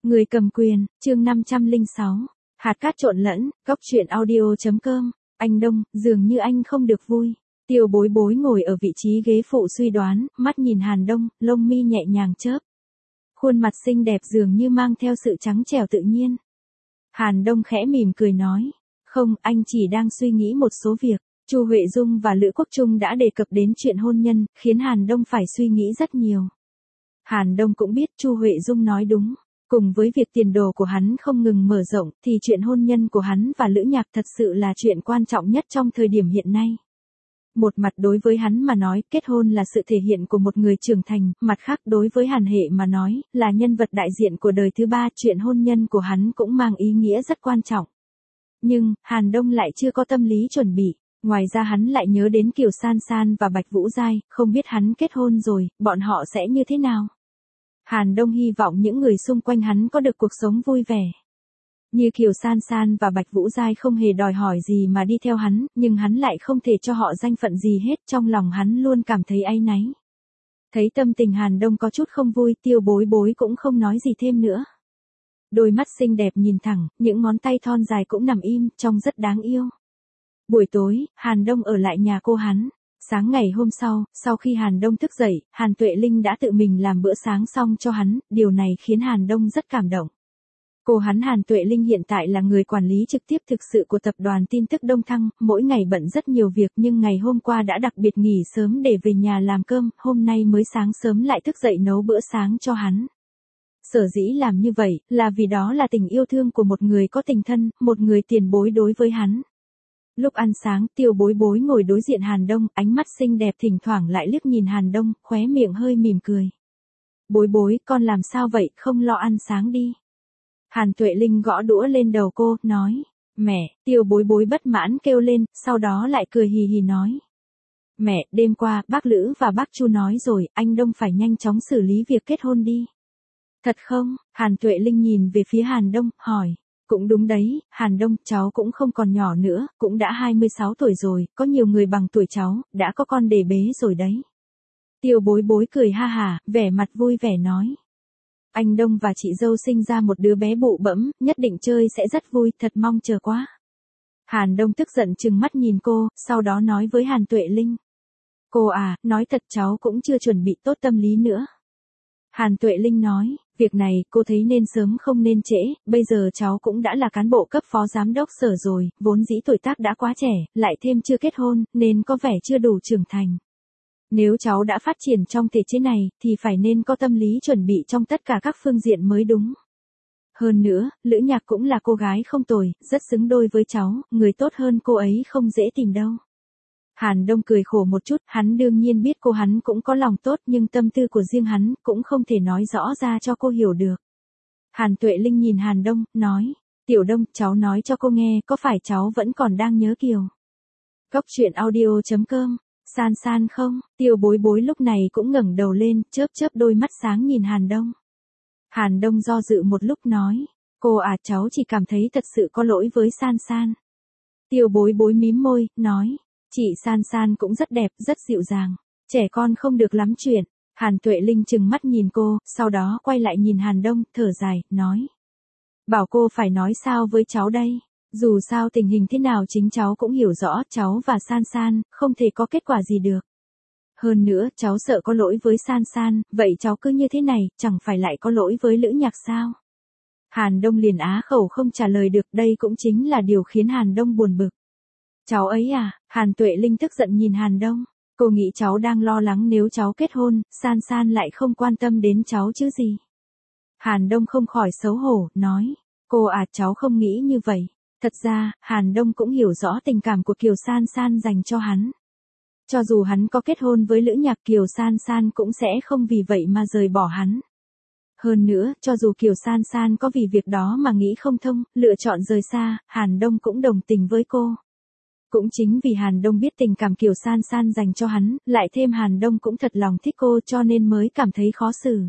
Người cầm quyền, chương 506. Hạt cát trộn lẫn, góc truyện audio.com. Anh Đông, dường như anh không được vui. Tiêu Bối Bối ngồi ở vị trí ghế phụ suy đoán, mắt nhìn Hàn Đông, lông mi nhẹ nhàng chớp. Khuôn mặt xinh đẹp dường như mang theo sự trắng trẻo tự nhiên. Hàn Đông khẽ mỉm cười nói, không, anh chỉ đang suy nghĩ một số việc. Chu Huệ Dung và Lữ Quốc Trung đã đề cập đến chuyện hôn nhân, khiến Hàn Đông phải suy nghĩ rất nhiều. Hàn Đông cũng biết Chu Huệ Dung nói đúng. Cùng với việc tiền đồ của hắn không ngừng mở rộng, thì chuyện hôn nhân của hắn và Lữ Nhạc thật sự là chuyện quan trọng nhất trong thời điểm hiện nay. Một mặt đối với hắn mà nói, kết hôn là sự thể hiện của một người trưởng thành, mặt khác đối với Hàn Hệ mà nói, là nhân vật đại diện của đời thứ ba, chuyện hôn nhân của hắn cũng mang ý nghĩa rất quan trọng. Nhưng, Hàn Đông lại chưa có tâm lý chuẩn bị. Ngoài ra hắn lại nhớ đến Kiều San San và Bạch Vũ Giai, không biết hắn kết hôn rồi, bọn họ sẽ như thế nào. Hàn Đông hy vọng những người xung quanh hắn có được cuộc sống vui vẻ. Như Kiều San San và Bạch Vũ Giai không hề đòi hỏi gì mà đi theo hắn, nhưng hắn lại không thể cho họ danh phận gì hết, trong lòng hắn luôn cảm thấy áy náy. Thấy tâm tình Hàn Đông có chút không vui, Tiêu Bối Bối cũng không nói gì thêm nữa. Đôi mắt xinh đẹp nhìn thẳng, những ngón tay thon dài cũng nằm im, trông rất đáng yêu. Buổi tối, Hàn Đông ở lại nhà cô hắn. Sáng ngày hôm sau khi Hàn Đông thức dậy, Hàn Tuệ Linh đã tự mình làm bữa sáng xong cho hắn, điều này khiến Hàn Đông rất cảm động. Cô hắn Hàn Tuệ Linh hiện tại là người quản lý trực tiếp thực sự của tập đoàn tin tức Đông Thăng, mỗi ngày bận rất nhiều việc nhưng ngày hôm qua đã đặc biệt nghỉ sớm để về nhà làm cơm, hôm nay mới sáng sớm lại thức dậy nấu bữa sáng cho hắn. Sở dĩ làm như vậy, là vì đó là tình yêu thương của một người có tình thân, một người tiền bối đối với hắn. Lúc ăn sáng, Tiêu Bối Bối ngồi đối diện Hàn Đông, ánh mắt xinh đẹp thỉnh thoảng lại liếc nhìn Hàn Đông, khóe miệng hơi mỉm cười. Bối Bối, con làm sao vậy, không lo ăn sáng đi. Hàn Tuệ Linh gõ đũa lên đầu cô, nói. Mẹ, Tiêu Bối Bối bất mãn kêu lên, sau đó lại cười hì hì nói. Mẹ, đêm qua, bác Lữ và bác Chu nói rồi, anh Đông phải nhanh chóng xử lý việc kết hôn đi. Thật không? Hàn Tuệ Linh nhìn về phía Hàn Đông, hỏi. Cũng đúng đấy, Hàn Đông, cháu cũng không còn nhỏ nữa, cũng đã 26 tuổi rồi, có nhiều người bằng tuổi cháu, đã có con để bế rồi đấy. Tiêu Bối Bối cười ha hả, vẻ mặt vui vẻ nói. Anh Đông và chị dâu sinh ra một đứa bé bụ bẫm, nhất định chơi sẽ rất vui, thật mong chờ quá. Hàn Đông tức giận trừng mắt nhìn cô, sau đó nói với Hàn Tuệ Linh. Cô à, nói thật cháu cũng chưa chuẩn bị tốt tâm lý nữa. Hàn Tuệ Linh nói, việc này cô thấy nên sớm không nên trễ, bây giờ cháu cũng đã là cán bộ cấp phó giám đốc sở rồi, vốn dĩ tuổi tác đã quá trẻ, lại thêm chưa kết hôn, nên có vẻ chưa đủ trưởng thành. Nếu cháu đã phát triển trong thể chế này, thì phải nên có tâm lý chuẩn bị trong tất cả các phương diện mới đúng. Hơn nữa, Lữ Nhạc cũng là cô gái không tồi, rất xứng đôi với cháu, người tốt hơn cô ấy không dễ tìm đâu. Hàn Đông cười khổ một chút, hắn đương nhiên biết cô hắn cũng có lòng tốt nhưng tâm tư của riêng hắn cũng không thể nói rõ ra cho cô hiểu được. Hàn Tuệ Linh nhìn Hàn Đông, nói, Tiểu Đông, cháu nói cho cô nghe, có phải cháu vẫn còn đang nhớ Kiều? Góc truyện audio.com, San San không? Tiêu Bối Bối lúc này cũng ngẩng đầu lên, chớp chớp đôi mắt sáng nhìn Hàn Đông. Hàn Đông do dự một lúc nói, cô à, cháu chỉ cảm thấy thật sự có lỗi với San San. Tiêu Bối Bối mím môi, nói. Chị San San cũng rất đẹp, rất dịu dàng. Trẻ con không được lắm chuyện. Hàn Tuệ Linh trừng mắt nhìn cô, sau đó quay lại nhìn Hàn Đông, thở dài, nói. Bảo cô phải nói sao với cháu đây. Dù sao tình hình thế nào chính cháu cũng hiểu rõ, cháu và San San, không thể có kết quả gì được. Hơn nữa, cháu sợ có lỗi với San San, vậy cháu cứ như thế này, chẳng phải lại có lỗi với Lữ Nhạc sao? Hàn Đông liền á khẩu không trả lời được, đây cũng chính là điều khiến Hàn Đông buồn bực. Cháu ấy à, Hàn Tuệ Linh tức giận nhìn Hàn Đông, cô nghĩ cháu đang lo lắng nếu cháu kết hôn, San San lại không quan tâm đến cháu chứ gì. Hàn Đông không khỏi xấu hổ, nói, cô à, cháu không nghĩ như vậy. Thật ra, Hàn Đông cũng hiểu rõ tình cảm của Kiều San San dành cho hắn. Cho dù hắn có kết hôn với Lữ Nhạc, Kiều San San cũng sẽ không vì vậy mà rời bỏ hắn. Hơn nữa, cho dù Kiều San San có vì việc đó mà nghĩ không thông, lựa chọn rời xa, Hàn Đông cũng đồng tình với cô. Cũng chính vì Hàn Đông biết tình cảm Kiều San San dành cho hắn, lại thêm Hàn Đông cũng thật lòng thích cô cho nên mới cảm thấy khó xử.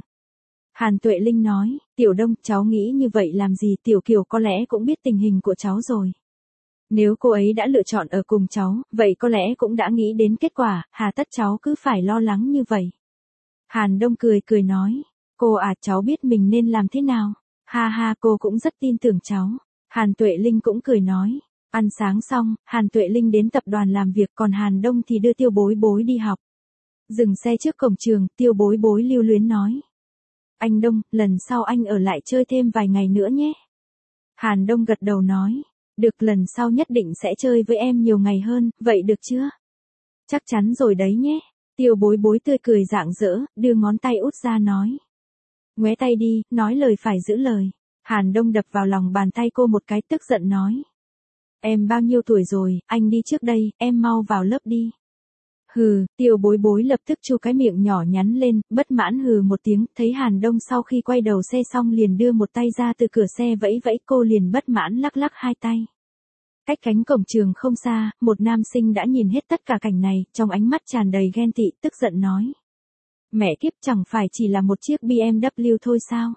Hàn Tuệ Linh nói, Tiểu Đông, cháu nghĩ như vậy làm gì, Tiểu Kiều có lẽ cũng biết tình hình của cháu rồi. Nếu cô ấy đã lựa chọn ở cùng cháu, vậy có lẽ cũng đã nghĩ đến kết quả, hà tất cháu cứ phải lo lắng như vậy. Hàn Đông cười nói, cô à, cháu biết mình nên làm thế nào. Ha ha, cô cũng rất tin tưởng cháu. Hàn Tuệ Linh cũng cười nói. Ăn sáng xong, Hàn Tuệ Linh đến tập đoàn làm việc, còn Hàn Đông thì đưa Tiêu Bối Bối đi học. Dừng xe trước cổng trường, Tiêu Bối Bối lưu luyến nói. Anh Đông, lần sau anh ở lại chơi thêm vài ngày nữa nhé. Hàn Đông gật đầu nói. Được, lần sau nhất định sẽ chơi với em nhiều ngày hơn, vậy được chưa? Chắc chắn rồi đấy nhé. Tiêu Bối Bối tươi cười rạng rỡ, đưa ngón tay út ra nói. Ngoé tay đi, nói lời phải giữ lời. Hàn Đông đập vào lòng bàn tay cô một cái, tức giận nói. Em bao nhiêu tuổi rồi, anh đi trước đây, em mau vào lớp đi. Hừ, Tiêu Bối Bối lập tức chu cái miệng nhỏ nhắn lên, bất mãn hừ một tiếng, thấy Hàn Đông sau khi quay đầu xe xong liền đưa một tay ra từ cửa xe vẫy vẫy, cô liền bất mãn lắc lắc hai tay. Cách cánh cổng trường không xa, một nam sinh đã nhìn hết tất cả cảnh này, trong ánh mắt tràn đầy ghen tị, tức giận nói. Mẹ kiếp, chẳng phải chỉ là một chiếc BMW thôi sao?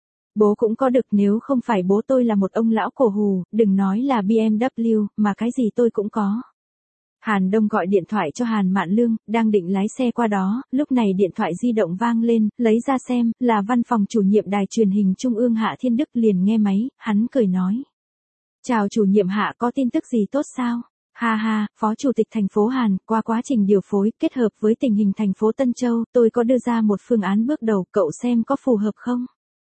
Bố cũng có được, nếu không phải bố tôi là một ông lão cổ hù, đừng nói là BMW, mà cái gì tôi cũng có. Hàn Đông gọi điện thoại cho Hàn Mạn Lương, đang định lái xe qua đó, lúc này điện thoại di động vang lên, lấy ra xem, là văn phòng chủ nhiệm đài truyền hình Trung ương Hạ Thiên Đức, liền nghe máy, hắn cười nói. Chào chủ nhiệm Hạ, có tin tức gì tốt sao? Ha ha, Phó Chủ tịch thành phố Hàn, qua quá trình điều phối, kết hợp với tình hình thành phố Tân Châu, tôi có đưa ra một phương án bước đầu, cậu xem có phù hợp không?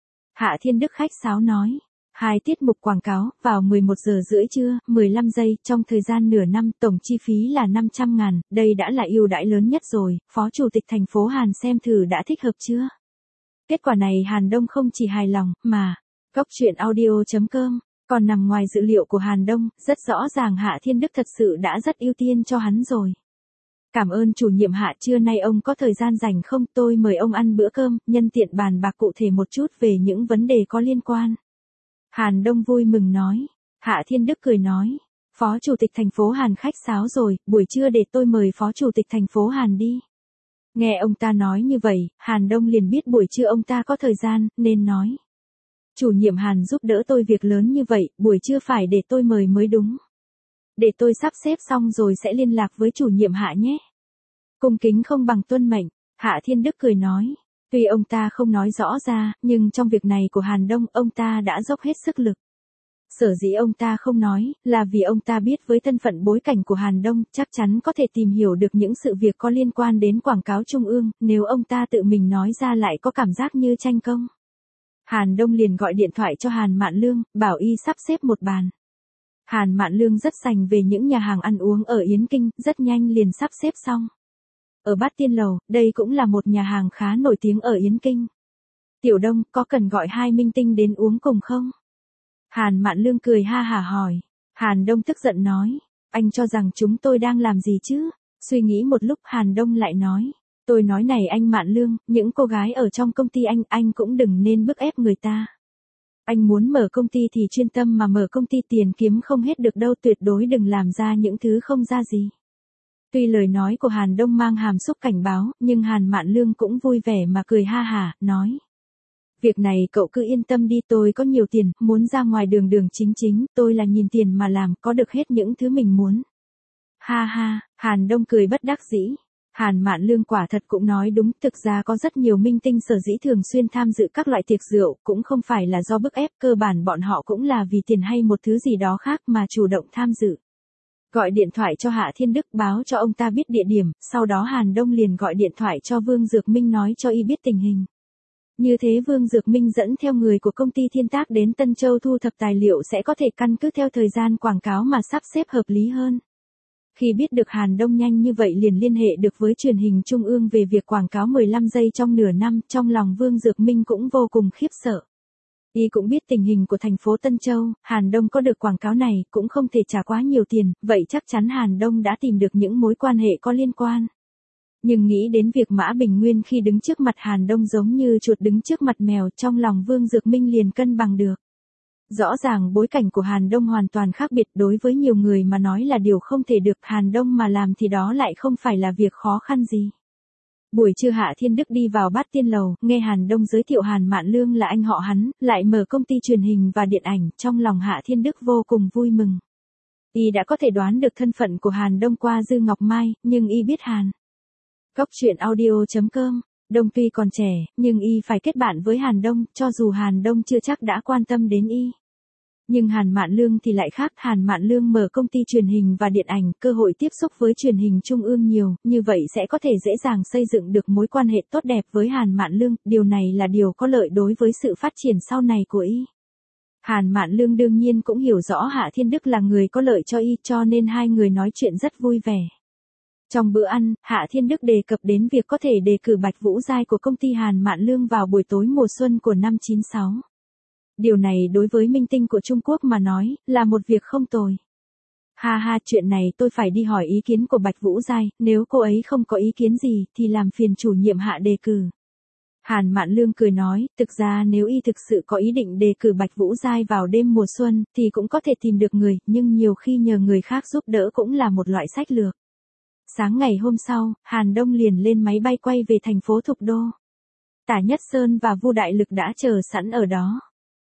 Hạ Thiên Đức khách sáo nói. 2 tiết mục quảng cáo, vào 11 giờ rưỡi trưa, 15 giây, trong thời gian nửa năm, tổng chi phí là 500.000, đây đã là ưu đãi lớn nhất rồi, Phó Chủ tịch thành phố Hàn xem thử đã thích hợp chưa? Kết quả này Hàn Đông không chỉ hài lòng, mà, Cóc truyện audio.com, còn nằm ngoài dự liệu của Hàn Đông, rất rõ ràng Hạ Thiên Đức thật sự đã rất ưu tiên cho hắn rồi. Cảm ơn chủ nhiệm Hạ, trưa nay ông có thời gian rảnh không, tôi mời ông ăn bữa cơm, nhân tiện bàn bạc cụ thể một chút về những vấn đề có liên quan. Hàn Đông vui mừng nói. Hạ Thiên Đức cười nói. Phó Chủ tịch thành phố Hàn khách sáo rồi, buổi trưa để tôi mời Phó Chủ tịch thành phố Hàn đi. Nghe ông ta nói như vậy, Hàn Đông liền biết buổi trưa ông ta có thời gian, nên nói. Chủ nhiệm Hàn giúp đỡ tôi việc lớn như vậy, buổi trưa phải để tôi mời mới đúng. Để tôi sắp xếp xong rồi sẽ liên lạc với chủ nhiệm Hạ nhé. Cung kính không bằng tuân mệnh, Hạ Thiên Đức cười nói. Tuy ông ta không nói rõ ra, nhưng trong việc này của Hàn Đông, ông ta đã dốc hết sức lực. Sở dĩ ông ta không nói, là vì ông ta biết với thân phận bối cảnh của Hàn Đông, chắc chắn có thể tìm hiểu được những sự việc có liên quan đến quảng cáo trung ương, nếu ông ta tự mình nói ra lại có cảm giác như tranh công. Hàn Đông liền gọi điện thoại cho Hàn Mạn Lương, bảo y sắp xếp một bàn. Hàn Mạn Lương rất sành về những nhà hàng ăn uống ở Yến Kinh, rất nhanh liền sắp xếp xong. Ở Bát Tiên Lầu, đây cũng là một nhà hàng khá nổi tiếng ở Yến Kinh. Tiểu Đông, có cần gọi 2 minh tinh đến uống cùng không? Hàn Mạn Lương cười ha hả hỏi. Hàn Đông tức giận nói. Anh cho rằng chúng tôi đang làm gì chứ? Suy nghĩ một lúc Hàn Đông lại nói. Tôi nói này anh Mạn Lương, những cô gái ở trong công ty anh cũng đừng nên bức ép người ta. Anh muốn mở công ty thì chuyên tâm mà mở công ty, tiền kiếm không hết được đâu, tuyệt đối đừng làm ra những thứ không ra gì. Tuy lời nói của Hàn Đông mang hàm xúc cảnh báo, nhưng Hàn Mạn Lương cũng vui vẻ mà cười ha hả, nói. Việc này cậu cứ yên tâm đi, tôi có nhiều tiền, muốn ra ngoài đường chính, tôi là nhìn tiền mà làm, có được hết những thứ mình muốn. Ha ha, Hàn Đông cười bất đắc dĩ. Hàn Mạn Lương quả thật cũng nói đúng, thực ra có rất nhiều minh tinh sở dĩ thường xuyên tham dự các loại tiệc rượu, cũng không phải là do bức ép, cơ bản bọn họ cũng là vì tiền hay một thứ gì đó khác mà chủ động tham dự. Gọi điện thoại cho Hạ Thiên Đức báo cho ông ta biết địa điểm, sau đó Hàn Đông liền gọi điện thoại cho Vương Dược Minh nói cho y biết tình hình. Như thế Vương Dược Minh dẫn theo người của công ty Thiên Tác đến Tân Châu thu thập tài liệu sẽ có thể căn cứ theo thời gian quảng cáo mà sắp xếp hợp lý hơn. Khi biết được Hàn Đông nhanh như vậy liền liên hệ được với truyền hình Trung ương về việc quảng cáo 15 giây trong nửa năm, trong lòng Vương Dược Minh cũng vô cùng khiếp sợ. Y cũng biết tình hình của thành phố Tân Châu, Hàn Đông có được quảng cáo này cũng không thể trả quá nhiều tiền, vậy chắc chắn Hàn Đông đã tìm được những mối quan hệ có liên quan. Nhưng nghĩ đến việc Mã Bình Nguyên khi đứng trước mặt Hàn Đông giống như chuột đứng trước mặt mèo, trong lòng Vương Dược Minh liền cân bằng được. Rõ ràng bối cảnh của Hàn Đông hoàn toàn khác biệt, đối với nhiều người mà nói là điều không thể được, Hàn Đông mà làm thì đó lại không phải là việc khó khăn gì. Buổi trưa Hạ Thiên Đức đi vào Bát Tiên Lầu, nghe Hàn Đông giới thiệu Hàn Mạn Lương là anh họ hắn, lại mở công ty truyền hình và điện ảnh, trong lòng Hạ Thiên Đức vô cùng vui mừng. Y đã có thể đoán được thân phận của Hàn Đông qua Dư Ngọc Mai, nhưng y biết Hàn. Cóc truyện audio.com Đông tuy còn trẻ, nhưng y phải kết bạn với Hàn Đông, cho dù Hàn Đông chưa chắc đã quan tâm đến y. Nhưng Hàn Mạn Lương thì lại khác, Hàn Mạn Lương mở công ty truyền hình và điện ảnh, cơ hội tiếp xúc với truyền hình trung ương nhiều, như vậy sẽ có thể dễ dàng xây dựng được mối quan hệ tốt đẹp với Hàn Mạn Lương, điều này là điều có lợi đối với sự phát triển sau này của y. Hàn Mạn Lương đương nhiên cũng hiểu rõ Hạ Thiên Đức là người có lợi cho y, cho nên hai người nói chuyện rất vui vẻ. Trong bữa ăn, Hạ Thiên Đức đề cập đến việc có thể đề cử Bạch Vũ Giai của công ty Hàn Mạn Lương vào buổi tối mùa xuân của năm 96. Điều này đối với minh tinh của Trung Quốc mà nói, là một việc không tồi. Ha ha, chuyện này tôi phải đi hỏi ý kiến của Bạch Vũ Giai, nếu cô ấy không có ý kiến gì, thì làm phiền chủ nhiệm Hạ đề cử. Hàn Mạn Lương cười nói, thực ra nếu y thực sự có ý định đề cử Bạch Vũ Giai vào đêm mùa xuân, thì cũng có thể tìm được người, nhưng nhiều khi nhờ người khác giúp đỡ cũng là một loại sách lược. Sáng ngày hôm sau, Hàn Đông liền lên máy bay quay về thành phố Thục Đô. Tả Nhất Sơn và Vu Đại Lực đã chờ sẵn ở đó.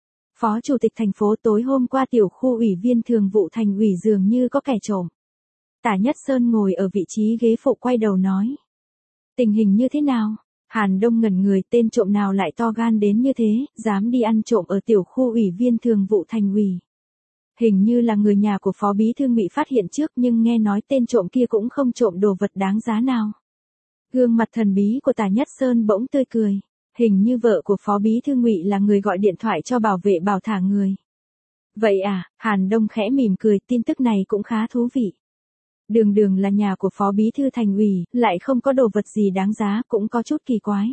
Phó Chủ tịch thành phố, tối hôm qua tiểu khu ủy viên thường vụ thành ủy dường như có kẻ trộm. Tả Nhất Sơn ngồi ở vị trí ghế phụ quay đầu nói. Tình hình như thế nào? Hàn Đông ngẩn người, tên trộm nào lại to gan đến như thế, dám đi ăn trộm ở tiểu khu ủy viên thường vụ thành ủy. Hình như là người nhà của Phó Bí Thư Ngụy phát hiện trước, nhưng nghe nói tên trộm kia cũng không trộm đồ vật đáng giá nào. Gương mặt thần bí của Tả Nhất Sơn bỗng tươi cười. Hình như vợ của Phó Bí Thư Ngụy là người gọi điện thoại cho bảo vệ bảo thả người. Vậy à, Hàn Đông khẽ mỉm cười, tin tức này cũng khá thú vị. Đường đường là nhà của Phó Bí Thư thành ủy, lại không có đồ vật gì đáng giá, cũng có chút kỳ quái.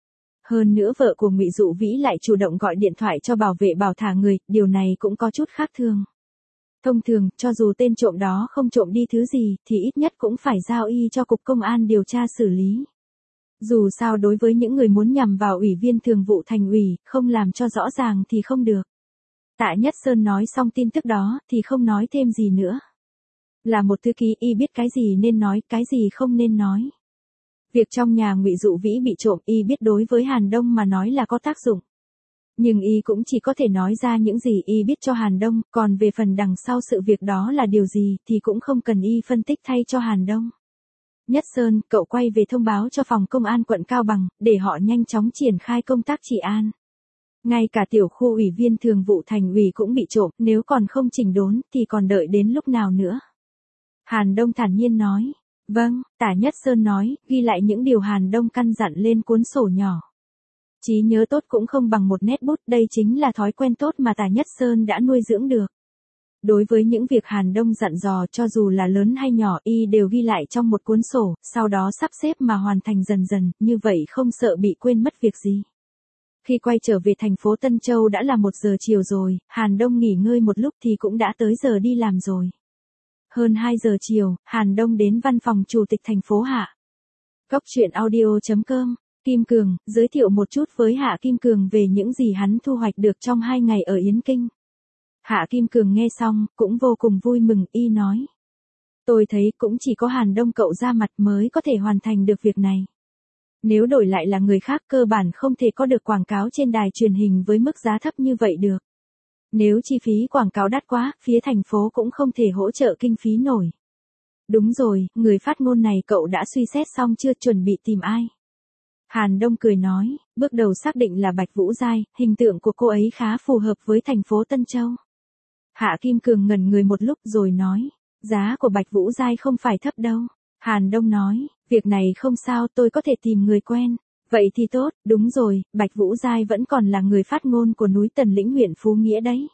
Hơn nữa vợ của Ngụy Dụ Vĩ lại chủ động gọi điện thoại cho bảo vệ bảo thả người, điều này cũng có chút khác thường. Thông thường, cho dù tên trộm đó không trộm đi thứ gì, thì ít nhất cũng phải giao y cho Cục Công an điều tra xử lý. Dù sao đối với những người muốn nhằm vào ủy viên thường vụ thành ủy, không làm cho rõ ràng thì không được. Tạ Nhất Sơn nói xong tin tức đó, thì không nói thêm gì nữa. Là một thư ký, y biết cái gì nên nói, cái gì không nên nói. Việc trong nhà Ngụy Dụ Vĩ bị trộm, y biết đối với Hàn Đông mà nói là có tác dụng. Nhưng y cũng chỉ có thể nói ra những gì y biết cho Hàn Đông, còn về phần đằng sau sự việc đó là điều gì, thì cũng không cần y phân tích thay cho Hàn Đông. Nhất Sơn, cậu quay về thông báo cho phòng công an quận Cao Bằng, để họ nhanh chóng triển khai công tác trị an. Ngay cả tiểu khu ủy viên thường vụ thành ủy cũng bị trộm, nếu còn không chỉnh đốn, thì còn đợi đến lúc nào nữa? Hàn Đông thản nhiên nói. Vâng, Tả Nhất Sơn nói, ghi lại những điều Hàn Đông căn dặn lên cuốn sổ nhỏ. Trí nhớ tốt cũng không bằng một nét bút, đây chính là thói quen tốt mà Tả Nhất Sơn đã nuôi dưỡng được. Đối với những việc Hàn Đông dặn dò, cho dù là lớn hay nhỏ, y đều ghi lại trong một cuốn sổ, sau đó sắp xếp mà hoàn thành dần dần, như vậy không sợ bị quên mất việc gì. Khi quay trở về thành phố Tân Châu đã là 1 giờ chiều rồi, Hàn Đông nghỉ ngơi một lúc thì cũng đã tới giờ đi làm rồi. Hơn 2 giờ chiều, Hàn Đông đến văn phòng Chủ tịch thành phố Hạ. Góc truyện audio.com, Kim Cường, giới thiệu một chút với Hạ Kim Cường về những gì hắn thu hoạch được trong 2 ngày ở Yến Kinh. Hạ Kim Cường nghe xong, cũng vô cùng vui mừng, y nói. Tôi thấy cũng chỉ có Hàn Đông cậu ra mặt mới có thể hoàn thành được việc này. Nếu đổi lại là người khác cơ bản không thể có được quảng cáo trên đài truyền hình với mức giá thấp như vậy được. Nếu chi phí quảng cáo đắt quá, phía thành phố cũng không thể hỗ trợ kinh phí nổi. Đúng rồi, người phát ngôn này cậu đã suy xét xong chưa, chuẩn bị tìm ai? Hàn Đông cười nói, bước đầu xác định là Bạch Vũ Giai, hình tượng của cô ấy khá phù hợp với thành phố Tân Châu. Hạ Kim Cường ngẩn người một lúc rồi nói, giá của Bạch Vũ Giai không phải thấp đâu. Hàn Đông nói, việc này không sao, tôi có thể tìm người quen. Vậy thì tốt, đúng rồi, Bạch Vũ Giai vẫn còn là người phát ngôn của núi Tần Lĩnh huyện Phú Nghĩa đấy.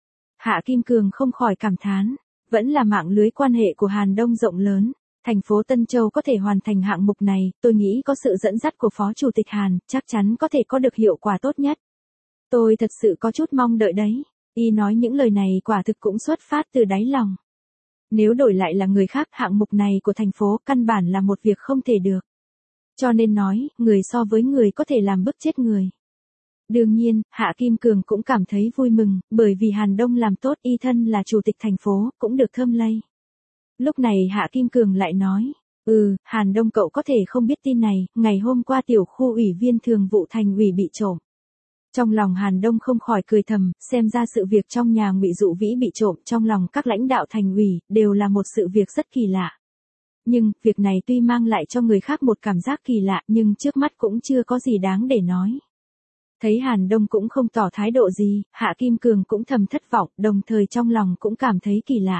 Hạ Kim Cường không khỏi cảm thán, vẫn là mạng lưới quan hệ của Hàn Đông rộng lớn. Thành phố Tân Châu có thể hoàn thành hạng mục này, tôi nghĩ có sự dẫn dắt của Phó Chủ tịch Hàn, chắc chắn có thể có được hiệu quả tốt nhất. Tôi thật sự có chút mong đợi đấy. Y nói những lời này quả thực cũng xuất phát từ đáy lòng. Nếu đổi lại là người khác, hạng mục này của thành phố căn bản là một việc không thể được. Cho nên nói, người so với người có thể làm bức chết người. Đương nhiên, Hạ Kim Cường cũng cảm thấy vui mừng, bởi vì Hàn Đông làm tốt, y thân là chủ tịch thành phố, cũng được thơm lây. Lúc này Hạ Kim Cường lại nói, Hàn Đông cậu có thể không biết tin này, ngày hôm qua tiểu khu ủy viên thường vụ thành ủy bị trộm. Trong lòng Hàn Đông không khỏi cười thầm, xem ra sự việc trong nhà Ngụy Dụ Vĩ bị trộm trong lòng các lãnh đạo thành ủy, đều là một sự việc rất kỳ lạ. nhưng, việc này tuy mang lại cho người khác một cảm giác kỳ lạ nhưng trước mắt cũng chưa có gì đáng để nói. Thấy Hàn Đông cũng không tỏ thái độ gì, Hạ Kim Cường cũng thầm thất vọng, đồng thời trong lòng cũng cảm thấy kỳ lạ.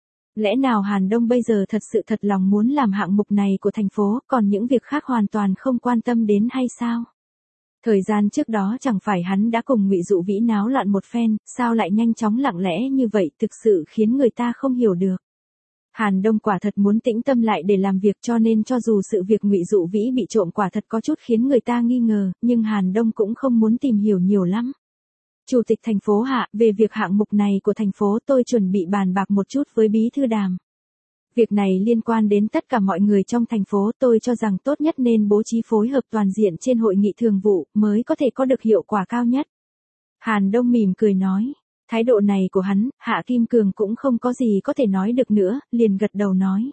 Lẽ nào Hàn Đông bây giờ thật sự thật lòng muốn làm hạng mục này của thành phố, còn những việc khác hoàn toàn không quan tâm đến hay sao? Thời gian trước đó chẳng phải hắn đã cùng Ngụy Dụ Vĩ náo loạn một phen, sao lại nhanh chóng lặng lẽ như vậy, thực sự khiến người ta không hiểu được. Hàn Đông quả thật muốn tĩnh tâm lại để làm việc, cho nên cho dù sự việc Ngụy Dụ Vĩ bị trộm quả thật có chút khiến người ta nghi ngờ, nhưng Hàn Đông cũng không muốn tìm hiểu nhiều lắm. Chủ tịch thành phố Hạ, về việc hạng mục này của thành phố tôi chuẩn bị bàn bạc một chút với bí thư Đàm. Việc này liên quan đến tất cả mọi người trong thành phố, tôi cho rằng tốt nhất nên bố trí phối hợp toàn diện trên hội nghị thường vụ, mới có thể có được hiệu quả cao nhất. Hàn Đông mỉm cười nói. Thái độ này của hắn, Hạ Kim Cường cũng không có gì có thể nói được nữa, liền gật đầu nói.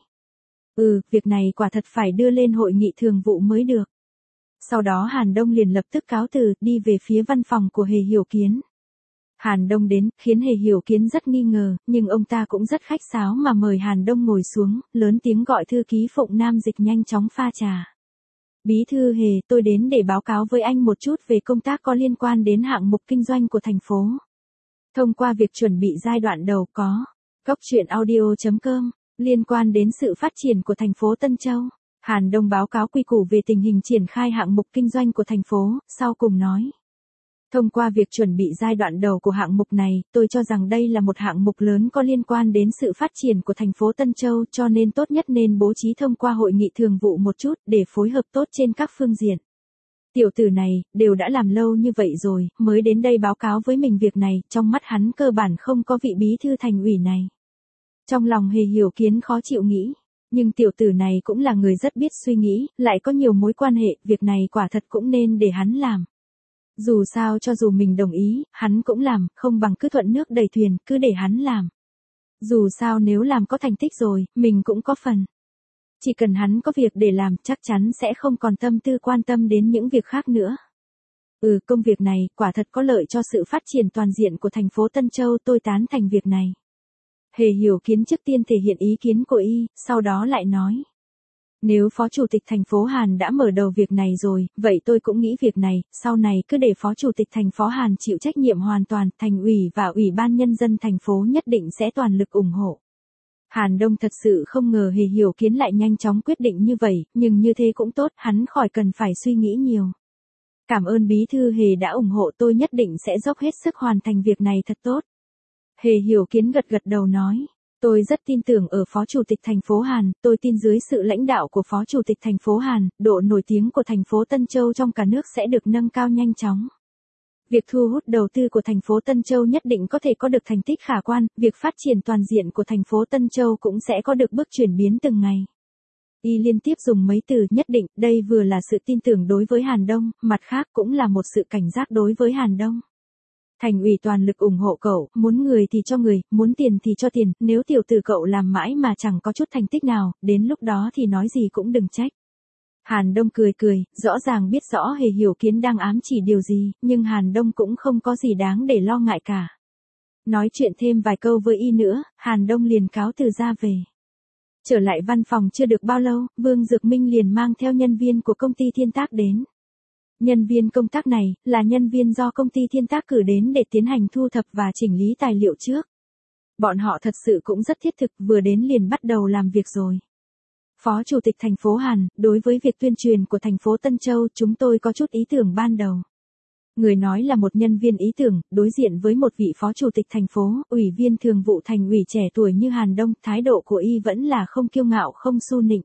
Việc này quả thật phải đưa lên hội nghị thường vụ mới được. Sau đó Hàn Đông liền lập tức cáo từ, đi về phía văn phòng của Hề Hiểu Kiến. Hàn Đông đến, khiến Hề Hiểu Kiến rất nghi ngờ, nhưng ông ta cũng rất khách sáo mà mời Hàn Đông ngồi xuống, lớn tiếng gọi thư ký Phụng Nam Dịch nhanh chóng pha trà. Bí thư Hề, tôi đến để báo cáo với anh một chút về công tác có liên quan đến hạng mục kinh doanh của thành phố. Thông qua việc chuẩn bị giai đoạn đầu có Cốc truyện audio.com liên quan đến sự phát triển của thành phố Tân Châu. Hàn Đông báo cáo quy củ về tình hình triển khai hạng mục kinh doanh của thành phố, sau cùng nói. Thông qua việc chuẩn bị giai đoạn đầu của hạng mục này, tôi cho rằng đây là một hạng mục lớn có liên quan đến sự phát triển của thành phố Tân Châu, cho nên tốt nhất nên bố trí thông qua hội nghị thường vụ một chút, để phối hợp tốt trên các phương diện. Tiểu tử này, đều đã làm lâu như vậy rồi, mới đến đây báo cáo với mình việc này, trong mắt hắn cơ bản không có vị bí thư thành ủy này. Trong lòng Hề Hiểu Kiến khó chịu nghĩ, nhưng tiểu tử này cũng là người rất biết suy nghĩ, lại có nhiều mối quan hệ, việc này quả thật cũng nên để hắn làm. Dù sao cho dù mình đồng ý, hắn cũng làm, không bằng cứ thuận nước đẩy thuyền, cứ để hắn làm. Dù sao nếu làm có thành tích rồi, mình cũng có phần. Chỉ cần hắn có việc để làm, chắc chắn sẽ không còn tâm tư quan tâm đến những việc khác nữa. Công việc này, quả thật có lợi cho sự phát triển toàn diện của thành phố Tân Châu, tôi tán thành việc này. Hề Hiểu Kiến trước tiên thể hiện ý kiến của y, sau đó lại nói. Nếu Phó Chủ tịch thành phố Hàn đã mở đầu việc này rồi, vậy tôi cũng nghĩ việc này, sau này cứ để Phó Chủ tịch thành phố Hàn chịu trách nhiệm hoàn toàn, thành ủy và Ủy ban Nhân dân thành phố nhất định sẽ toàn lực ủng hộ. Hàn Đông thật sự không ngờ Hề Hiểu Kiến lại nhanh chóng quyết định như vậy, nhưng như thế cũng tốt, hắn khỏi cần phải suy nghĩ nhiều. Cảm ơn bí thư Hề đã ủng hộ, tôi nhất định sẽ dốc hết sức hoàn thành việc này thật tốt. Hề Hiểu Kiến gật gật đầu nói. Tôi rất tin tưởng ở Phó Chủ tịch thành phố Hàn, tôi tin dưới sự lãnh đạo của Phó Chủ tịch thành phố Hàn, độ nổi tiếng của thành phố Tân Châu trong cả nước sẽ được nâng cao nhanh chóng. Việc thu hút đầu tư của thành phố Tân Châu nhất định có thể có được thành tích khả quan, việc phát triển toàn diện của thành phố Tân Châu cũng sẽ có được bước chuyển biến từng ngày. Y liên tiếp dùng mấy từ nhất định, đây vừa là sự tin tưởng đối với Hàn Đông, mặt khác cũng là một sự cảnh giác đối với Hàn Đông. Thành ủy toàn lực ủng hộ cậu, muốn người thì cho người, muốn tiền thì cho tiền, nếu tiểu tử cậu làm mãi mà chẳng có chút thành tích nào, đến lúc đó thì nói gì cũng đừng trách. Hàn Đông cười cười, rõ ràng biết rõ Hề Hiểu Kiến đang ám chỉ điều gì, nhưng Hàn Đông cũng không có gì đáng để lo ngại cả. Nói chuyện thêm vài câu với y nữa, Hàn Đông liền cáo từ ra về. Trở lại văn phòng chưa được bao lâu, Vương Dược Minh liền mang theo nhân viên của công ty Thiên Tác đến. Nhân viên công tác này, là nhân viên do công ty Thiên Tác cử đến để tiến hành thu thập và chỉnh lý tài liệu trước. Bọn họ thật sự cũng rất thiết thực, vừa đến liền bắt đầu làm việc rồi. Phó Chủ tịch thành phố Hàn, đối với việc tuyên truyền của thành phố Tân Châu, chúng tôi có chút ý tưởng ban đầu. Người nói là một nhân viên ý tưởng, đối diện với một vị Phó Chủ tịch thành phố, Ủy viên thường vụ thành ủy trẻ tuổi như Hàn Đông, thái độ của y vẫn là không kiêu ngạo không su nịnh.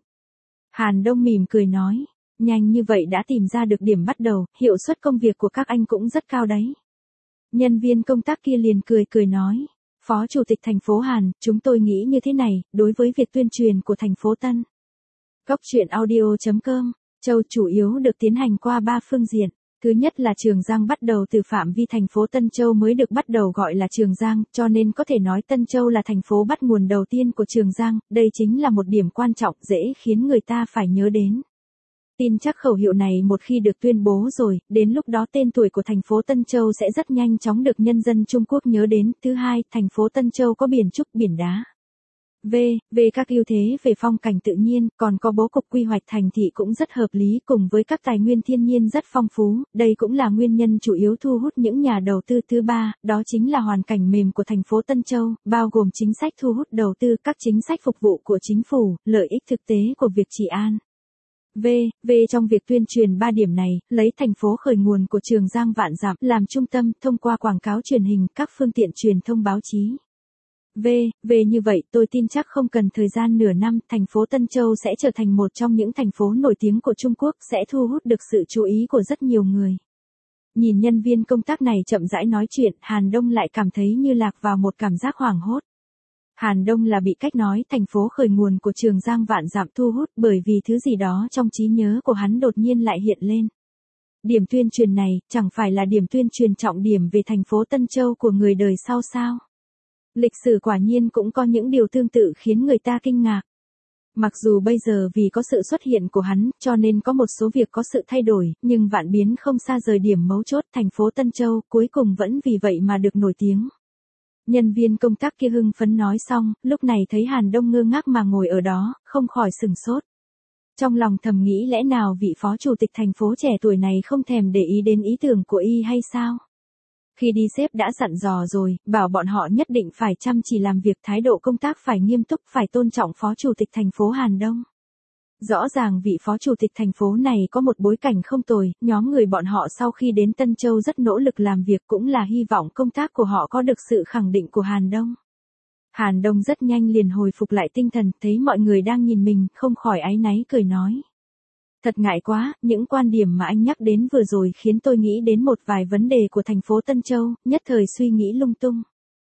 Hàn Đông mỉm cười nói. Nhanh như vậy đã tìm ra được điểm bắt đầu, hiệu suất công việc của các anh cũng rất cao đấy. Nhân viên công tác kia liền cười nói. Phó Chủ tịch thành phố Hàn, chúng tôi nghĩ như thế này, đối với việc tuyên truyền của thành phố Tân. Cốc truyện audio.com, Châu chủ yếu được tiến hành qua 3 phương diện. Thứ nhất là Trường Giang bắt đầu từ phạm vi thành phố Tân Châu mới được bắt đầu gọi là Trường Giang, cho nên có thể nói Tân Châu là thành phố bắt nguồn đầu tiên của Trường Giang, đây chính là một điểm quan trọng dễ khiến người ta phải nhớ đến. Tin chắc khẩu hiệu này một khi được tuyên bố rồi, đến lúc đó tên tuổi của thành phố Tân Châu sẽ rất nhanh chóng được nhân dân Trung Quốc nhớ đến. Thứ hai, thành phố Tân Châu có biển trúc biển đá. Về các ưu thế về phong cảnh tự nhiên, còn có bố cục quy hoạch thành thị cũng rất hợp lý cùng với các tài nguyên thiên nhiên rất phong phú, đây cũng là nguyên nhân chủ yếu thu hút những nhà đầu tư. Thứ ba, đó chính là hoàn cảnh mềm của thành phố Tân Châu, bao gồm chính sách thu hút đầu tư, các chính sách phục vụ của chính phủ, lợi ích thực tế của việc trị an. Trong việc tuyên truyền 3 điểm này, lấy thành phố khởi nguồn của Trường Giang Vạn Dặm làm trung tâm, thông qua quảng cáo truyền hình, các phương tiện truyền thông báo chí. Như vậy, tôi tin chắc không cần thời gian nửa năm, thành phố Tân Châu sẽ trở thành một trong những thành phố nổi tiếng của Trung Quốc, sẽ thu hút được sự chú ý của rất nhiều người. Nhìn nhân viên công tác này chậm rãi nói chuyện, Hàn Đông lại cảm thấy như lạc vào một cảm giác hoảng hốt. Hàn Đông là bị cách nói thành phố khởi nguồn của Trường Giang Vạn Dặm thu hút bởi vì thứ gì đó trong trí nhớ của hắn đột nhiên lại hiện lên. Điểm tuyên truyền này, chẳng phải là điểm tuyên truyền trọng điểm về thành phố Tân Châu của người đời sau sao? Lịch sử quả nhiên cũng có những điều tương tự khiến người ta kinh ngạc. Mặc dù bây giờ vì có sự xuất hiện của hắn, cho nên có một số việc có sự thay đổi, nhưng vạn biến không xa rời điểm mấu chốt, thành phố Tân Châu cuối cùng vẫn vì vậy mà được nổi tiếng. Nhân viên công tác kia hưng phấn nói xong, lúc này thấy Hàn Đông ngơ ngác mà ngồi ở đó, không khỏi sửng sốt. Trong lòng thầm nghĩ lẽ nào vị phó chủ tịch thành phố trẻ tuổi này không thèm để ý đến ý tưởng của y hay sao? Khi đi sếp đã dặn dò rồi, bảo bọn họ nhất định phải chăm chỉ làm việc, thái độ công tác phải nghiêm túc, phải tôn trọng phó chủ tịch thành phố Hàn Đông. Rõ ràng vị phó chủ tịch thành phố này có một bối cảnh không tồi, nhóm người bọn họ sau khi đến Tân Châu rất nỗ lực làm việc, cũng là hy vọng công tác của họ có được sự khẳng định của Hàn Đông. Hàn Đông rất nhanh liền hồi phục lại tinh thần, thấy mọi người đang nhìn mình, không khỏi áy náy cười nói. Thật ngại quá, những quan điểm mà anh nhắc đến vừa rồi khiến tôi nghĩ đến một vài vấn đề của thành phố Tân Châu, nhất thời suy nghĩ lung tung.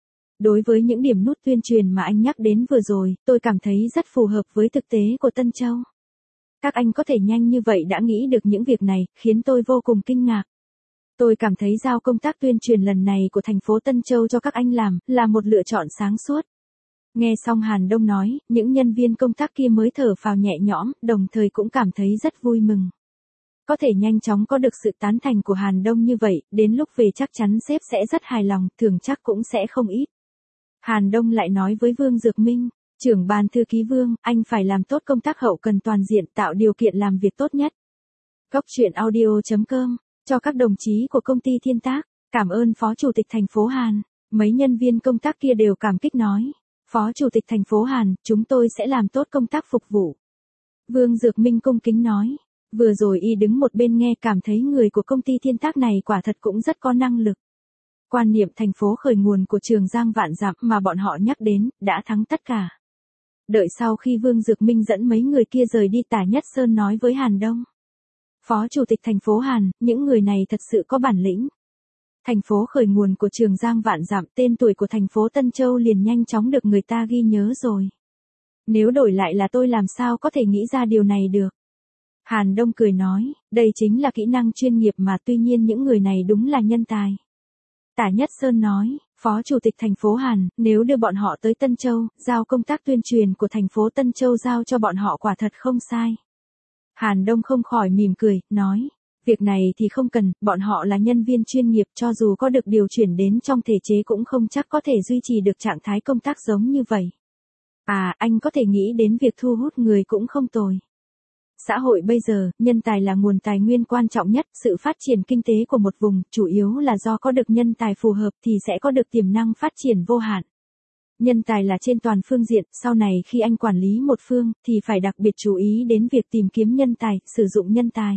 Đối với những điểm nút tuyên truyền mà anh nhắc đến vừa rồi, tôi cảm thấy rất phù hợp với thực tế của Tân Châu. Các anh có thể nhanh như vậy đã nghĩ được những việc này, khiến tôi vô cùng kinh ngạc. Tôi cảm thấy giao công tác tuyên truyền lần này của thành phố Tân Châu cho các anh làm, là một lựa chọn sáng suốt. Nghe xong Hàn Đông nói, những nhân viên công tác kia mới thở phào nhẹ nhõm, đồng thời cũng cảm thấy rất vui mừng. Có thể nhanh chóng có được sự tán thành của Hàn Đông như vậy, đến lúc về chắc chắn sếp sẽ rất hài lòng, thưởng chắc cũng sẽ không ít. Hàn Đông lại nói với Vương Dược Minh, trưởng ban thư ký Vương, anh phải làm tốt công tác hậu cần toàn diện, tạo điều kiện làm việc tốt nhất. Góc truyện audio.com, cho các đồng chí của công ty Thiên Tác, cảm ơn Phó Chủ tịch thành phố Hàn. Mấy nhân viên công tác kia đều cảm kích nói. Phó Chủ tịch thành phố Hàn, chúng tôi sẽ làm tốt công tác phục vụ. Vương Dược Minh cung kính nói. Vừa rồi y đứng một bên nghe cảm thấy người của công ty Thiên Tác này quả thật cũng rất có năng lực. Quan niệm thành phố khởi nguồn của Trường Giang Vạn Dặm mà bọn họ nhắc đến, đã thắng tất cả. Đợi sau khi Vương Dược Minh dẫn mấy người kia rời đi, Tả Nhất Sơn nói với Hàn Đông. Phó Chủ tịch thành phố Hàn, những người này thật sự có bản lĩnh. Thành phố khởi nguồn của Trường Giang Vạn Dặm, tên tuổi của thành phố Tân Châu liền nhanh chóng được người ta ghi nhớ rồi. Nếu đổi lại là tôi làm sao có thể nghĩ ra điều này được. Hàn Đông cười nói, đây chính là kỹ năng chuyên nghiệp mà, tuy nhiên những người này đúng là nhân tài. Tả Nhất Sơn nói, Phó Chủ tịch thành phố Hàn, nếu đưa bọn họ tới Tân Châu, giao công tác tuyên truyền của thành phố Tân Châu giao cho bọn họ quả thật không sai. Hàn Đông không khỏi mỉm cười, nói, việc này thì không cần, bọn họ là nhân viên chuyên nghiệp, cho dù có được điều chuyển đến trong thể chế cũng không chắc có thể duy trì được trạng thái công tác giống như vậy. À, anh có thể nghĩ đến việc thu hút người cũng không tồi. Xã hội bây giờ, nhân tài là nguồn tài nguyên quan trọng nhất, sự phát triển kinh tế của một vùng, chủ yếu là do có được nhân tài phù hợp thì sẽ có được tiềm năng phát triển vô hạn. Nhân tài là trên toàn phương diện, sau này khi anh quản lý một phương, thì phải đặc biệt chú ý đến việc tìm kiếm nhân tài, sử dụng nhân tài.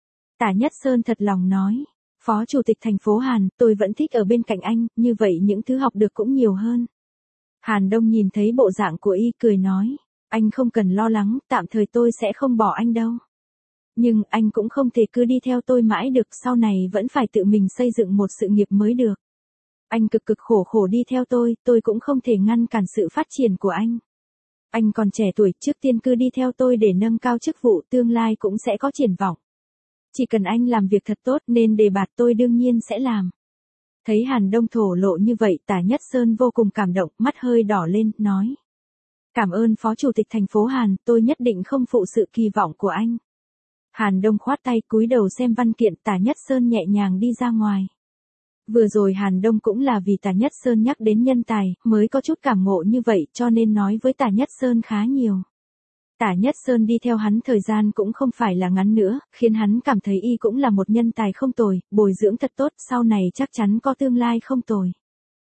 Tả Nhất Sơn thật lòng nói, Phó Chủ tịch thành phố Hàn, tôi vẫn thích ở bên cạnh anh, như vậy những thứ học được cũng nhiều hơn. Hàn Đông nhìn thấy bộ dạng của y cười nói, anh không cần lo lắng, tạm thời tôi sẽ không bỏ anh đâu. Nhưng anh cũng không thể cứ đi theo tôi mãi được, sau này vẫn phải tự mình xây dựng một sự nghiệp mới được. Anh cực cực khổ khổ đi theo tôi cũng không thể ngăn cản sự phát triển của anh. Anh còn trẻ tuổi, trước tiên cứ đi theo tôi để nâng cao chức vụ, tương lai cũng sẽ có triển vọng. Chỉ cần anh làm việc thật tốt nên đề bạt tôi đương nhiên sẽ làm. Thấy Hàn Đông thổ lộ như vậy, Tả Nhất Sơn vô cùng cảm động, mắt hơi đỏ lên, nói. Cảm ơn Phó Chủ tịch thành phố Hàn, tôi nhất định không phụ sự kỳ vọng của anh. Hàn Đông khoát tay cúi đầu xem văn kiện, Tả Nhất Sơn nhẹ nhàng đi ra ngoài. Vừa rồi Hàn Đông cũng là vì Tả Nhất Sơn nhắc đến nhân tài, mới có chút cảm ngộ như vậy cho nên nói với Tả Nhất Sơn khá nhiều. Tả Nhất Sơn đi theo hắn thời gian cũng không phải là ngắn nữa, khiến hắn cảm thấy y cũng là một nhân tài không tồi, bồi dưỡng thật tốt, sau này chắc chắn có tương lai không tồi.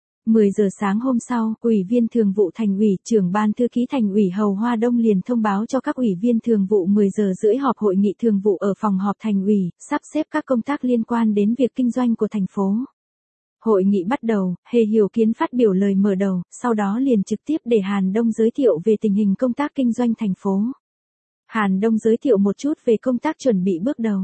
10 giờ sáng hôm sau, Ủy viên Thường vụ Thành ủy, Trưởng ban Thư ký Thành ủy Hầu Hoa Đông liền thông báo cho các ủy viên Thường vụ 10 giờ rưỡi họp hội nghị thường vụ ở phòng họp Thành ủy, sắp xếp các công tác liên quan đến việc kinh doanh của thành phố. Hội nghị bắt đầu, Hề Hiểu Kiến phát biểu lời mở đầu, sau đó liền trực tiếp để Hàn Đông giới thiệu về tình hình công tác kinh doanh thành phố. Hàn Đông giới thiệu một chút về công tác chuẩn bị bước đầu.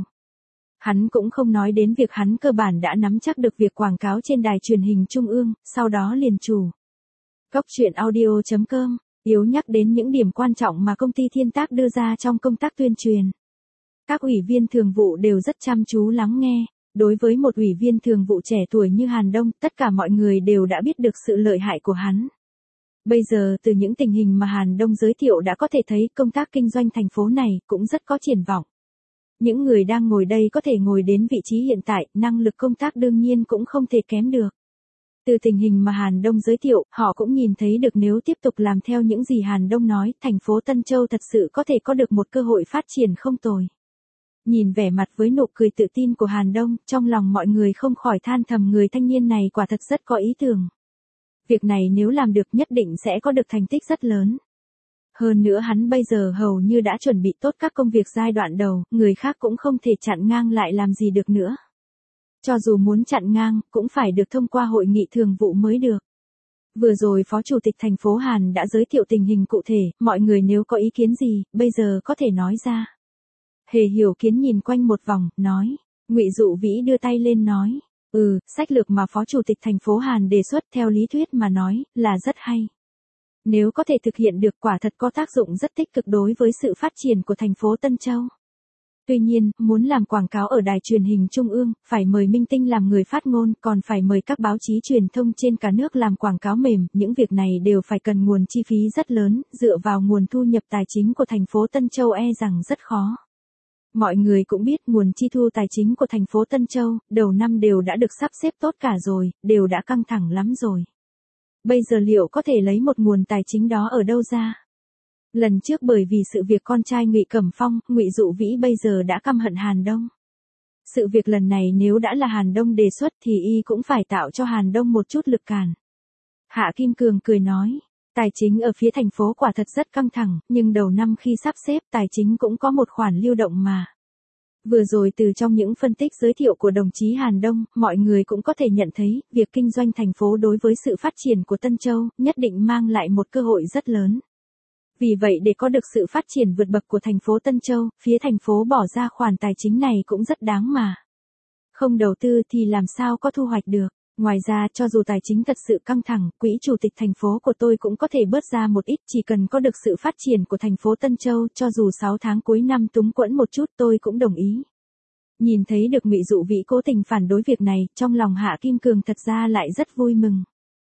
Hắn cũng không nói đến việc hắn cơ bản đã nắm chắc được việc quảng cáo trên đài truyền hình trung ương, sau đó liền chủ. Góc chuyện audio.com, yếu nhắc đến những điểm quan trọng mà công ty Thiên Tác đưa ra trong công tác tuyên truyền. Các ủy viên thường vụ đều rất chăm chú lắng nghe. Đối với một ủy viên thường vụ trẻ tuổi như Hàn Đông, tất cả mọi người đều đã biết được sự lợi hại của hắn. Bây giờ từ những tình hình mà Hàn Đông giới thiệu đã có thể thấy công tác kinh doanh thành phố này cũng rất có triển vọng. Những người đang ngồi đây có thể ngồi đến vị trí hiện tại, năng lực công tác đương nhiên cũng không thể kém được. Từ tình hình mà Hàn Đông giới thiệu, họ cũng nhìn thấy được nếu tiếp tục làm theo những gì Hàn Đông nói, thành phố Tân Châu thật sự có thể có được một cơ hội phát triển không tồi. Nhìn vẻ mặt với nụ cười tự tin của Hàn Đông, trong lòng mọi người không khỏi than thầm người thanh niên này quả thật rất có ý tưởng. Việc này nếu làm được nhất định sẽ có được thành tích rất lớn. Hơn nữa hắn bây giờ hầu như đã chuẩn bị tốt các công việc giai đoạn đầu, người khác cũng không thể chặn ngang lại làm gì được nữa. Cho dù muốn chặn ngang, cũng phải được thông qua hội nghị thường vụ mới được. Vừa rồi Phó Chủ tịch thành phố Hàn đã giới thiệu tình hình cụ thể, mọi người nếu có ý kiến gì, bây giờ có thể nói ra. Hề Hiểu Kiến nhìn quanh một vòng, nói. Ngụy Dụ Vĩ đưa tay lên nói. Sách lược mà Phó Chủ tịch thành phố Hàn đề xuất theo lý thuyết mà nói, là rất hay. Nếu có thể thực hiện được quả thật có tác dụng rất tích cực đối với sự phát triển của thành phố Tân Châu. Tuy nhiên, muốn làm quảng cáo ở đài truyền hình trung ương, phải mời minh tinh làm người phát ngôn, còn phải mời các báo chí truyền thông trên cả nước làm quảng cáo mềm, những việc này đều phải cần nguồn chi phí rất lớn, dựa vào nguồn thu nhập tài chính của thành phố Tân Châu rằng rất khó. Mọi người cũng biết nguồn chi thu tài chính của thành phố Tân Châu, đầu năm đều đã được sắp xếp tốt cả rồi, đều đã căng thẳng lắm rồi. Bây giờ liệu có thể lấy một nguồn tài chính đó ở đâu ra? Lần trước bởi vì sự việc con trai Ngụy Cẩm Phong, Ngụy Dụ Vĩ bây giờ đã căm hận Hàn Đông. Sự việc lần này nếu đã là Hàn Đông đề xuất thì y cũng phải tạo cho Hàn Đông một chút lực cản. Hạ Kim Cường cười nói, tài chính ở phía thành phố quả thật rất căng thẳng, nhưng đầu năm khi sắp xếp tài chính cũng có một khoản lưu động mà. Vừa rồi từ trong những phân tích giới thiệu của đồng chí Hàn Đông, mọi người cũng có thể nhận thấy, việc kinh doanh thành phố đối với sự phát triển của Tân Châu, nhất định mang lại một cơ hội rất lớn. Vì vậy để có được sự phát triển vượt bậc của thành phố Tân Châu, phía thành phố bỏ ra khoản tài chính này cũng rất đáng mà. Không đầu tư thì làm sao có thu hoạch được. Ngoài ra cho dù tài chính thật sự căng thẳng, quỹ chủ tịch thành phố của tôi cũng có thể bớt ra một ít, chỉ cần có được sự phát triển của thành phố Tân Châu, cho dù 6 tháng cuối năm túng quẫn một chút tôi cũng đồng ý. Nhìn thấy được Ngụy Dụ Vĩ cố tình phản đối việc này, trong lòng Hạ Kim Cường thật ra lại rất vui mừng.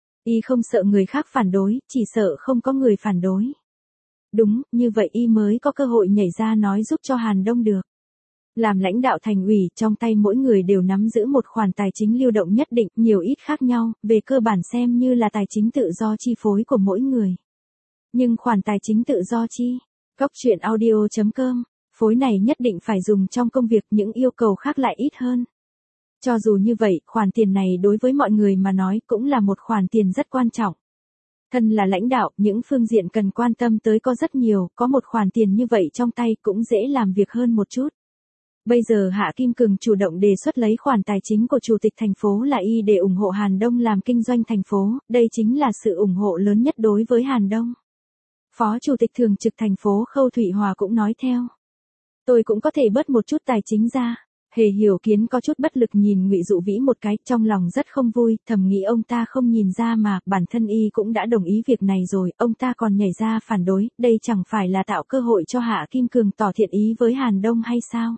Y không sợ người khác phản đối, chỉ sợ không có người phản đối. Đúng, như vậy y mới có cơ hội nhảy ra nói giúp cho Hàn Đông được. Làm lãnh đạo thành ủy, trong tay mỗi người đều nắm giữ một khoản tài chính lưu động nhất định, nhiều ít khác nhau, về cơ bản xem như là tài chính tự do chi phối của mỗi người. Nhưng khoản tài chính tự do chi? Góc chuyện audio.com, phối này nhất định phải dùng trong công việc, những yêu cầu khác lại ít hơn. Cho dù như vậy, khoản tiền này đối với mọi người mà nói cũng là một khoản tiền rất quan trọng. Thân là lãnh đạo, những phương diện cần quan tâm tới có rất nhiều, có một khoản tiền như vậy trong tay cũng dễ làm việc hơn một chút. Bây giờ Hạ Kim Cường chủ động đề xuất lấy khoản tài chính của Chủ tịch thành phố là y để ủng hộ Hàn Đông làm kinh doanh thành phố, đây chính là sự ủng hộ lớn nhất đối với Hàn Đông. Phó Chủ tịch Thường trực thành phố Khâu Thụy Hòa cũng nói theo. Tôi cũng có thể bớt một chút tài chính ra. Hề Hiểu Kiến có chút bất lực nhìn Ngụy Dụ Vĩ một cái, trong lòng rất không vui, thầm nghĩ ông ta không nhìn ra mà, bản thân y cũng đã đồng ý việc này rồi, ông ta còn nhảy ra phản đối, đây chẳng phải là tạo cơ hội cho Hạ Kim Cường tỏ thiện ý với Hàn Đông hay sao?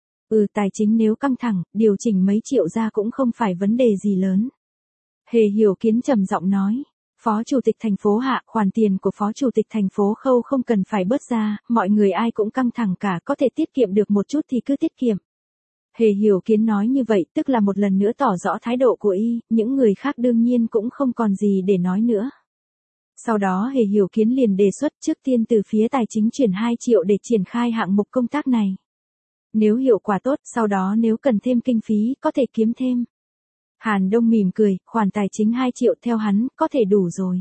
Tài chính nếu căng thẳng, điều chỉnh mấy triệu ra cũng không phải vấn đề gì lớn. Hề Hiểu Kiến trầm giọng nói. Phó Chủ tịch thành phố Hạ, khoản tiền của Phó Chủ tịch thành phố Khâu không cần phải bớt ra, mọi người ai cũng căng thẳng cả, có thể tiết kiệm được một chút thì cứ tiết kiệm. Hề Hiểu Kiến nói như vậy tức là một lần nữa tỏ rõ thái độ của y, những người khác đương nhiên cũng không còn gì để nói nữa. Sau đó Hề Hiểu Kiến liền đề xuất trước tiên từ phía tài chính chuyển 2 triệu để triển khai hạng mục công tác này. Nếu hiệu quả tốt, sau đó nếu cần thêm kinh phí, có thể kiếm thêm. Hàn Đông mỉm cười, khoản tài chính 2 triệu theo hắn, có thể đủ rồi.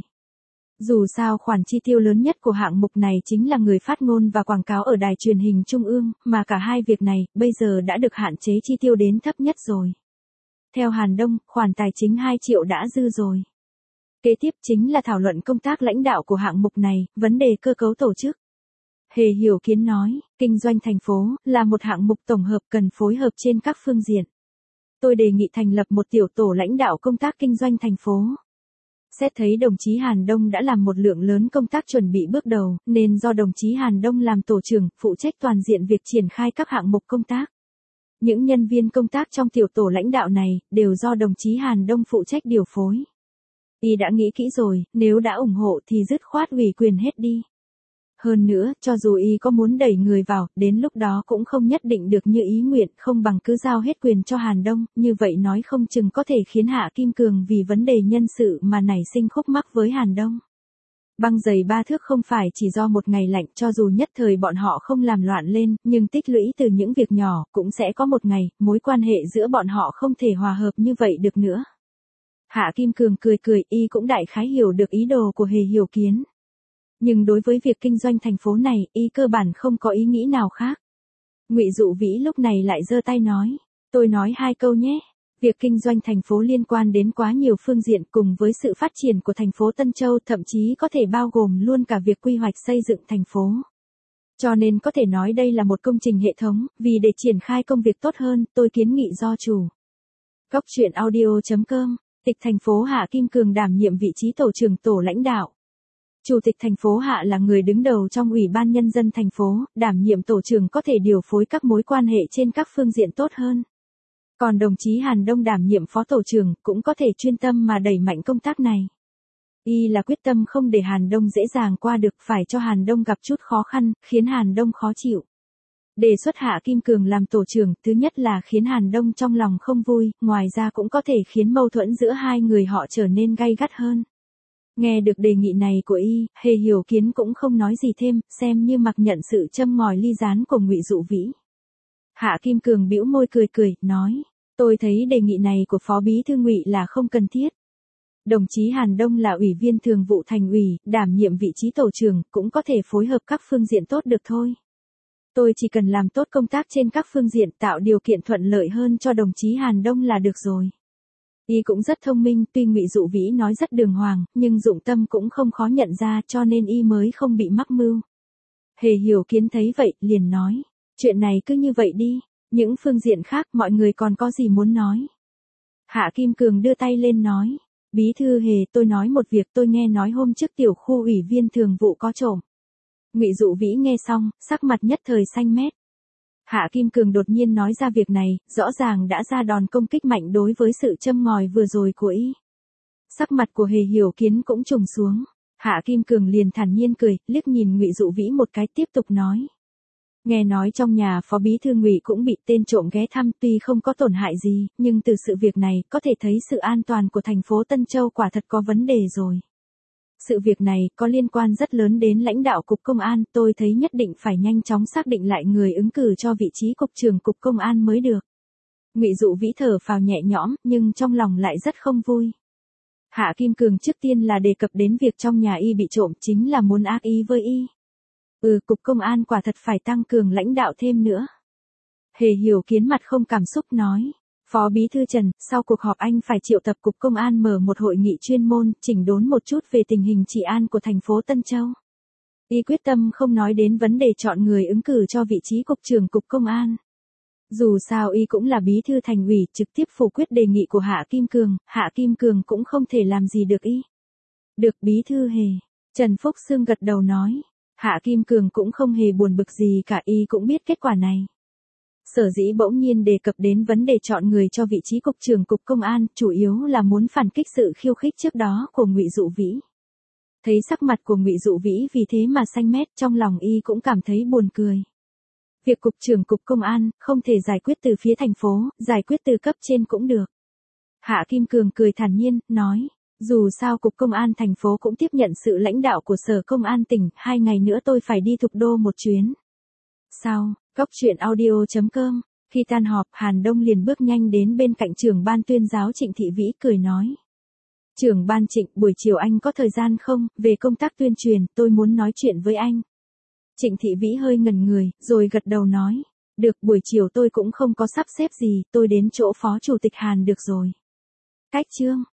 Dù sao khoản chi tiêu lớn nhất của hạng mục này chính là người phát ngôn và quảng cáo ở đài truyền hình trung ương, mà cả hai việc này, bây giờ đã được hạn chế chi tiêu đến thấp nhất rồi. Theo Hàn Đông, khoản tài chính 2 triệu đã dư rồi. Kế tiếp chính là thảo luận công tác lãnh đạo của hạng mục này, vấn đề cơ cấu tổ chức. Hề Hiểu Kiến nói, kinh doanh thành phố, là một hạng mục tổng hợp cần phối hợp trên các phương diện. Tôi đề nghị thành lập một tiểu tổ lãnh đạo công tác kinh doanh thành phố. Xét thấy đồng chí Hàn Đông đã làm một lượng lớn công tác chuẩn bị bước đầu, nên do đồng chí Hàn Đông làm tổ trưởng, phụ trách toàn diện việc triển khai các hạng mục công tác. Những nhân viên công tác trong tiểu tổ lãnh đạo này, đều do đồng chí Hàn Đông phụ trách điều phối. Y đã nghĩ kỹ rồi, nếu đã ủng hộ thì dứt khoát ủy quyền hết đi. Hơn nữa, cho dù y có muốn đẩy người vào, đến lúc đó cũng không nhất định được như ý nguyện, không bằng cứ giao hết quyền cho Hàn Đông, như vậy nói không chừng có thể khiến Hạ Kim Cường vì vấn đề nhân sự mà nảy sinh khúc mắc với Hàn Đông. Băng giày 3 thước không phải chỉ do một ngày lạnh, cho dù nhất thời bọn họ không làm loạn lên, nhưng tích lũy từ những việc nhỏ, cũng sẽ có một ngày, mối quan hệ giữa bọn họ không thể hòa hợp như vậy được nữa. Hạ Kim Cường cười cười, y cũng đại khái hiểu được ý đồ của Hề Hiểu Kiến. Nhưng đối với việc kinh doanh thành phố này, y cơ bản không có ý nghĩ nào khác. Ngụy Dụ Vĩ lúc này lại giơ tay nói, tôi nói 2 câu nhé. Việc kinh doanh thành phố liên quan đến quá nhiều phương diện cùng với sự phát triển của thành phố Tân Châu, thậm chí có thể bao gồm luôn cả việc quy hoạch xây dựng thành phố. Cho nên có thể nói đây là một công trình hệ thống, vì để triển khai công việc tốt hơn, tôi kiến nghị do chủ. Góc truyện audio.com, Tịch thành phố Hạ Kim Cường đảm nhiệm vị trí tổ trưởng tổ lãnh đạo. Chủ tịch thành phố Hạ là người đứng đầu trong Ủy ban Nhân dân thành phố, đảm nhiệm tổ trưởng có thể điều phối các mối quan hệ trên các phương diện tốt hơn. Còn đồng chí Hàn Đông đảm nhiệm phó tổ trưởng cũng có thể chuyên tâm mà đẩy mạnh công tác này. Y là quyết tâm không để Hàn Đông dễ dàng qua được, phải cho Hàn Đông gặp chút khó khăn, khiến Hàn Đông khó chịu. Đề xuất Hạ Kim Cường làm tổ trưởng, thứ nhất là khiến Hàn Đông trong lòng không vui, ngoài ra cũng có thể khiến mâu thuẫn giữa hai người họ trở nên gay gắt hơn. Nghe được đề nghị này của y, Hề Hiểu Kiến cũng không nói gì thêm, xem như mặc nhận sự châm ngòi ly gián của Ngụy Dụ Vĩ. Hạ Kim Cường bĩu môi cười cười, nói, tôi thấy đề nghị này của Phó Bí thư Ngụy là không cần thiết. Đồng chí Hàn Đông là ủy viên thường vụ thành ủy, đảm nhiệm vị trí tổ trưởng, cũng có thể phối hợp các phương diện tốt được thôi. Tôi chỉ cần làm tốt công tác trên các phương diện, tạo điều kiện thuận lợi hơn cho đồng chí Hàn Đông là được rồi. Y cũng rất thông minh, tuy Ngụy Dụ Vĩ nói rất đường hoàng, nhưng dụng tâm cũng không khó nhận ra, cho nên y mới không bị mắc mưu. Hề Hiểu Kiến thấy vậy, liền nói, chuyện này cứ như vậy đi, những phương diện khác mọi người còn có gì muốn nói. Hạ Kim Cường đưa tay lên nói, Bí thư Hề, tôi nói một việc, tôi nghe nói hôm trước tiểu khu ủy viên thường vụ có trộm. Ngụy Dụ Vĩ nghe xong, sắc mặt nhất thời xanh mét. Hạ Kim Cường đột nhiên nói ra việc này, rõ ràng đã ra đòn công kích mạnh đối với sự châm ngòi vừa rồi của y. Sắc mặt của Hề Hiểu Kiến cũng trùng xuống. Hạ Kim Cường liền thản nhiên cười, liếc nhìn Ngụy Dụ Vĩ một cái, tiếp tục nói. Nghe nói trong nhà Phó Bí thư Ngụy cũng bị tên trộm ghé thăm, tuy không có tổn hại gì, nhưng từ sự việc này có thể thấy sự an toàn của thành phố Tân Châu quả thật có vấn đề rồi. Sự việc này có liên quan rất lớn đến lãnh đạo Cục Công an, tôi thấy nhất định phải nhanh chóng xác định lại người ứng cử cho vị trí Cục trưởng Cục Công an mới được. Ngụy Dụ Vĩ thở phào nhẹ nhõm, nhưng trong lòng lại rất không vui. Hạ Kim Cường trước tiên là đề cập đến việc trong nhà y bị trộm, chính là muốn ác ý với y. Cục Công an quả thật phải tăng cường lãnh đạo thêm nữa. Hề Hiểu Kiến mặt không cảm xúc nói. Phó Bí thư Trần, sau cuộc họp anh phải triệu tập Cục Công an mở một hội nghị chuyên môn, chỉnh đốn một chút về tình hình trị an của thành phố Tân Châu. Y quyết tâm không nói đến vấn đề chọn người ứng cử cho vị trí Cục trưởng Cục Công an. Dù sao y cũng là Bí thư thành ủy, trực tiếp phủ quyết đề nghị của Hạ Kim Cường cũng không thể làm gì được y. Được Bí thư Hề, Trần Phúc Sương gật đầu nói. Hạ Kim Cường cũng không hề buồn bực gì cả, y cũng biết kết quả này. Sở dĩ bỗng nhiên đề cập đến vấn đề chọn người cho vị trí Cục trưởng Cục Công an, chủ yếu là muốn phản kích sự khiêu khích trước đó của Ngụy Dụ Vĩ. Thấy sắc mặt của Ngụy Dụ Vĩ vì thế mà xanh mét, trong lòng y cũng cảm thấy buồn cười. Việc cục trưởng cục công an không thể giải quyết từ phía thành phố, giải quyết từ cấp trên cũng được. Hạ Kim Cường cười thản nhiên, nói, dù sao cục công an thành phố cũng tiếp nhận sự lãnh đạo của sở công an tỉnh, 2 ngày nữa tôi phải đi Thục Đô một chuyến. Sau, góc chuyện audio.com, khi tan họp Hàn Đông liền bước nhanh đến bên cạnh trưởng ban tuyên giáo Trịnh Thị Vĩ cười nói. Trưởng ban Trịnh, buổi chiều anh có thời gian không, về công tác tuyên truyền, tôi muốn nói chuyện với anh. Trịnh Thị Vĩ hơi ngẩn người, rồi gật đầu nói. Được, buổi chiều tôi cũng không có sắp xếp gì, tôi đến chỗ phó chủ tịch Hàn được rồi. Cách chương.